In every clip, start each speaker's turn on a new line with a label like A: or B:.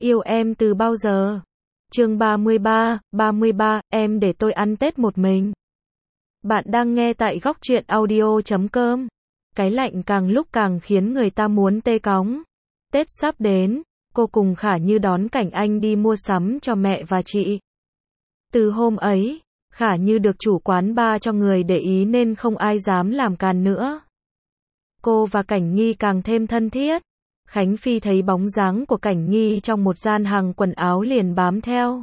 A: Yêu em từ bao giờ? Chương 33, em để tôi ăn Tết một mình. Bạn đang nghe tại góc truyện audio.com. Cái lạnh càng lúc càng khiến người ta muốn tê cóng. Tết sắp đến, cô cùng Khả Như đón Cảnh Anh đi mua sắm cho mẹ và chị. Từ hôm ấy, Khả Như được chủ quán bar cho người để ý nên không ai dám làm càn nữa. Cô và Cảnh Nghi càng thêm thân thiết. Khánh Phi thấy bóng dáng của Cảnh Nghi trong một gian hàng quần áo liền bám theo.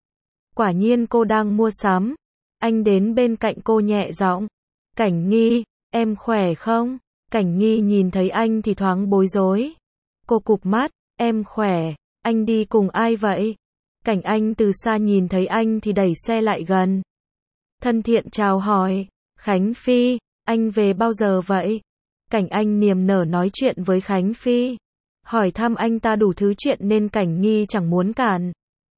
A: Quả nhiên cô đang mua sắm. Anh đến bên cạnh cô nhẹ giọng. Cảnh Nghi, em khỏe không? Cảnh Nghi nhìn thấy anh thì thoáng bối rối. Cô cụp mắt, em khỏe, anh đi cùng ai vậy? Cảnh Anh từ xa nhìn thấy anh thì đẩy xe lại gần. Thân thiện chào hỏi, Khánh Phi, anh về bao giờ vậy? Cảnh Anh niềm nở nói chuyện với Khánh Phi. Hỏi thăm anh ta đủ thứ chuyện nên Cảnh Nghi chẳng muốn cản.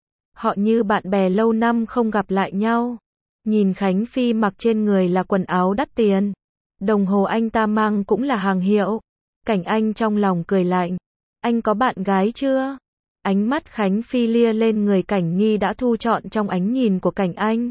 A: Họ như bạn bè lâu năm không gặp lại nhau. Nhìn Khánh Phi mặc trên người là quần áo đắt tiền. Đồng hồ anh ta mang cũng là hàng hiệu. Cảnh Anh trong lòng cười lạnh. Anh có bạn gái chưa? Ánh mắt Khánh Phi lia lên người Cảnh Nghi đã thu trọn trong ánh nhìn của Cảnh Anh.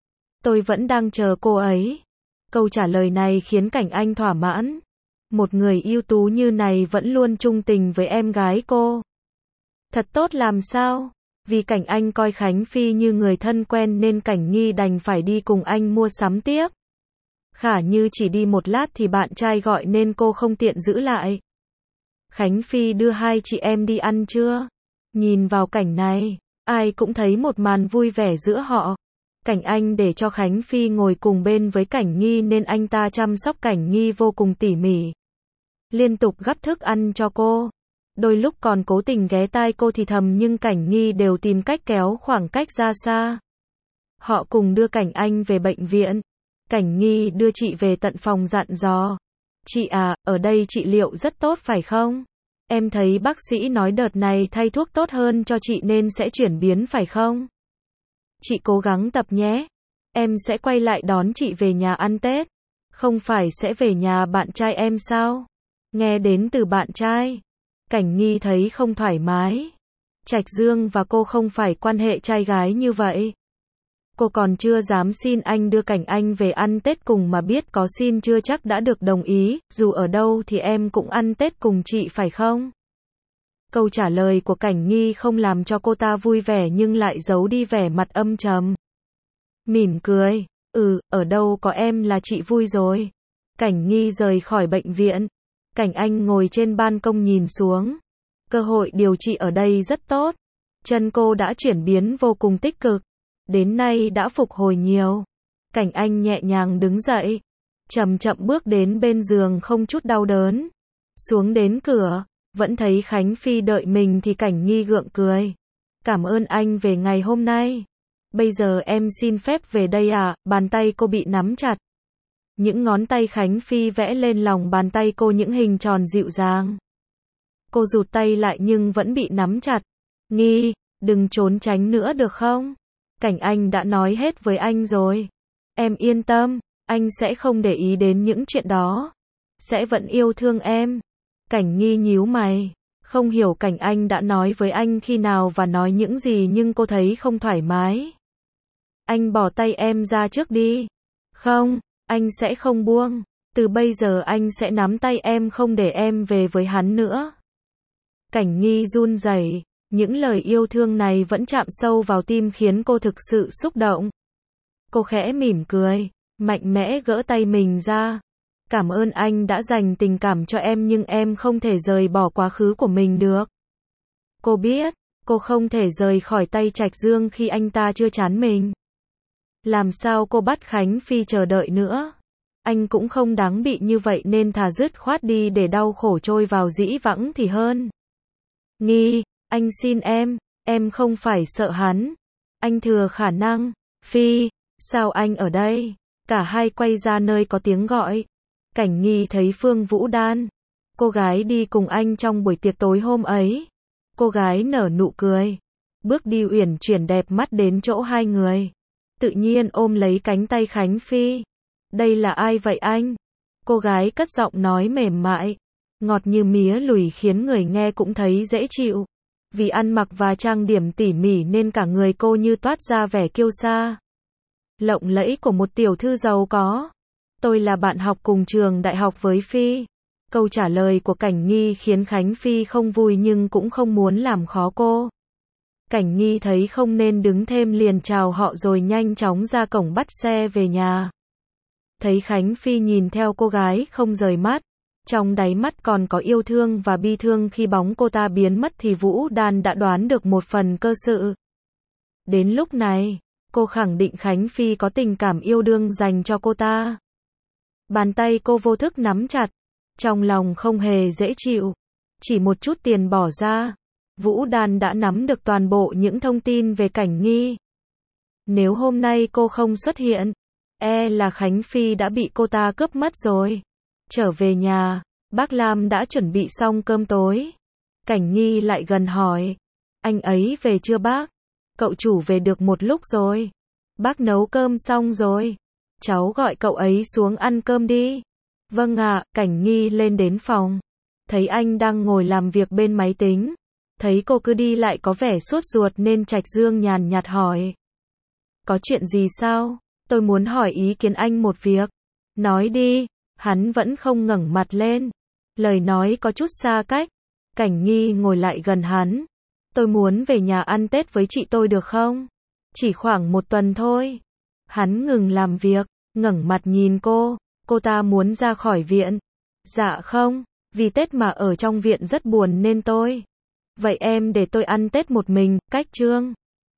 A: Tôi vẫn đang chờ cô ấy. Câu trả lời này khiến Cảnh Anh thỏa mãn. Một người ưu tú như này vẫn luôn trung tình với em gái cô. Thật tốt làm sao? Vì Cảnh Anh coi Khánh Phi như người thân quen nên Cảnh Nghi đành phải đi cùng anh mua sắm tiếp. Khả Như chỉ đi một lát thì bạn trai gọi nên cô không tiện giữ lại. Khánh Phi đưa hai chị em đi ăn chưa? Nhìn vào cảnh này, ai cũng thấy một màn vui vẻ giữa họ. Cảnh Anh để cho Khánh Phi ngồi cùng bên với Cảnh Nghi nên anh ta chăm sóc Cảnh Nghi vô cùng tỉ mỉ. Liên tục gắp thức ăn cho cô. Đôi lúc còn cố tình ghé tai cô thì thầm nhưng Cảnh Nghi đều tìm cách kéo khoảng cách ra xa. Họ cùng đưa Cảnh Anh về bệnh viện. Cảnh Nghi đưa chị về tận phòng dặn dò. Chị à, ở đây trị liệu rất tốt phải không? Em thấy bác sĩ nói đợt này thay thuốc tốt hơn cho chị nên sẽ chuyển biến phải không? Chị cố gắng tập nhé. Em sẽ quay lại đón chị về nhà ăn Tết. Không phải sẽ về nhà bạn trai em sao? Nghe đến từ bạn trai. Cảnh Nghi thấy không thoải mái. Trạch Dương và cô không phải quan hệ trai gái như vậy. Cô còn chưa dám xin anh đưa Cảnh Anh về ăn Tết cùng mà biết có xin chưa chắc đã được đồng ý, dù ở đâu thì em cũng ăn Tết cùng chị phải không? Câu trả lời của Cảnh Nghi không làm cho cô ta vui vẻ nhưng lại giấu đi vẻ mặt âm trầm. Mỉm cười, ở đâu có em là chị vui rồi. Cảnh Nghi rời khỏi bệnh viện. Cảnh Anh ngồi trên ban công nhìn xuống. Cơ hội điều trị ở đây rất tốt. Chân cô đã chuyển biến vô cùng tích cực. Đến nay đã phục hồi nhiều. Cảnh Anh nhẹ nhàng đứng dậy. Chậm chậm bước đến bên giường không chút đau đớn. Xuống đến cửa. Vẫn thấy Khánh Phi đợi mình thì Cảnh Nghi gượng cười. Cảm ơn anh về ngày hôm nay. Bây giờ em xin phép về đây à? Bàn tay cô bị nắm chặt. Những ngón tay Khánh Phi vẽ lên lòng bàn tay cô những hình tròn dịu dàng. Cô rụt tay lại nhưng vẫn bị nắm chặt. Nghi, đừng trốn tránh nữa được không? Cảnh Anh đã nói hết với anh rồi. Em yên tâm, anh sẽ không để ý đến những chuyện đó. Sẽ vẫn yêu thương em. Cảnh Nghi nhíu mày. Không hiểu Cảnh Anh đã nói với anh khi nào và nói những gì nhưng cô thấy không thoải mái. Anh bỏ tay em ra trước đi. Không, anh sẽ không buông. Từ bây giờ anh sẽ nắm tay em không để em về với hắn nữa. Cảnh Nghi run rẩy. Những lời yêu thương này vẫn chạm sâu vào tim khiến cô thực sự xúc động. Cô khẽ mỉm cười, mạnh mẽ gỡ tay mình ra. Cảm ơn anh đã dành tình cảm cho em nhưng em không thể rời bỏ quá khứ của mình được. Cô biết, cô không thể rời khỏi tay Trạch Dương khi anh ta chưa chán mình. Làm sao cô bắt Khánh Phi chờ đợi nữa? Anh cũng không đáng bị như vậy nên thà dứt khoát đi để đau khổ trôi vào dĩ vãng thì hơn. Nghi, anh xin em không phải sợ hắn. Anh thừa khả năng. Phi, sao anh ở đây? Cả hai quay ra nơi có tiếng gọi. Cảnh Nghi thấy Phương Vũ Đan. Cô gái đi cùng anh trong buổi tiệc tối hôm ấy. Cô gái nở nụ cười. Bước đi uyển chuyển đẹp mắt đến chỗ hai người. Tự nhiên ôm lấy cánh tay Khánh Phi. Đây là ai vậy anh? Cô gái cất giọng nói mềm mại. Ngọt như mía lùi khiến người nghe cũng thấy dễ chịu. Vì ăn mặc và trang điểm tỉ mỉ nên cả người cô như toát ra vẻ kiêu sa, lộng lẫy của một tiểu thư giàu có. Tôi là bạn học cùng trường đại học với Phi. Câu trả lời của Cảnh Nghi khiến Khánh Phi không vui nhưng cũng không muốn làm khó cô. Cảnh Nghi thấy không nên đứng thêm liền chào họ rồi nhanh chóng ra cổng bắt xe về nhà. Thấy Khánh Phi nhìn theo cô gái không rời mắt, trong đáy mắt còn có yêu thương và bi thương khi bóng cô ta biến mất thì Vũ Đan đã đoán được một phần cơ sự. Đến lúc này, cô khẳng định Khánh Phi có tình cảm yêu đương dành cho cô ta. Bàn tay cô vô thức nắm chặt, trong lòng không hề dễ chịu. Chỉ một chút tiền bỏ ra, Vũ Đan đã nắm được toàn bộ những thông tin về Cảnh Nghi. Nếu hôm nay cô không xuất hiện, là Khánh Phi đã bị cô ta cướp mất rồi. Trở về nhà, bác Lam đã chuẩn bị xong cơm tối. Cảnh Nghi lại gần hỏi, anh ấy về chưa bác? Cậu chủ về được một lúc rồi. Bác nấu cơm xong rồi. Cháu gọi cậu ấy xuống ăn cơm đi. Vâng ạ, Cảnh Nghi lên đến phòng. Thấy anh đang ngồi làm việc bên máy tính. Thấy cô cứ đi lại có vẻ sốt ruột nên Trạch Dương nhàn nhạt hỏi. Có chuyện gì sao? Tôi muốn hỏi ý kiến anh một việc. Nói đi. Hắn vẫn không ngẩng mặt lên. Lời nói có chút xa cách. Cảnh Nghi ngồi lại gần hắn. Tôi muốn về nhà ăn Tết với chị tôi được không? Chỉ khoảng một tuần thôi. Hắn ngừng làm việc, ngẩng mặt nhìn cô. Cô ta muốn ra khỏi viện. Dạ không, vì Tết mà ở trong viện rất buồn nên tôi. Vậy em để tôi ăn Tết một mình, cách Trương.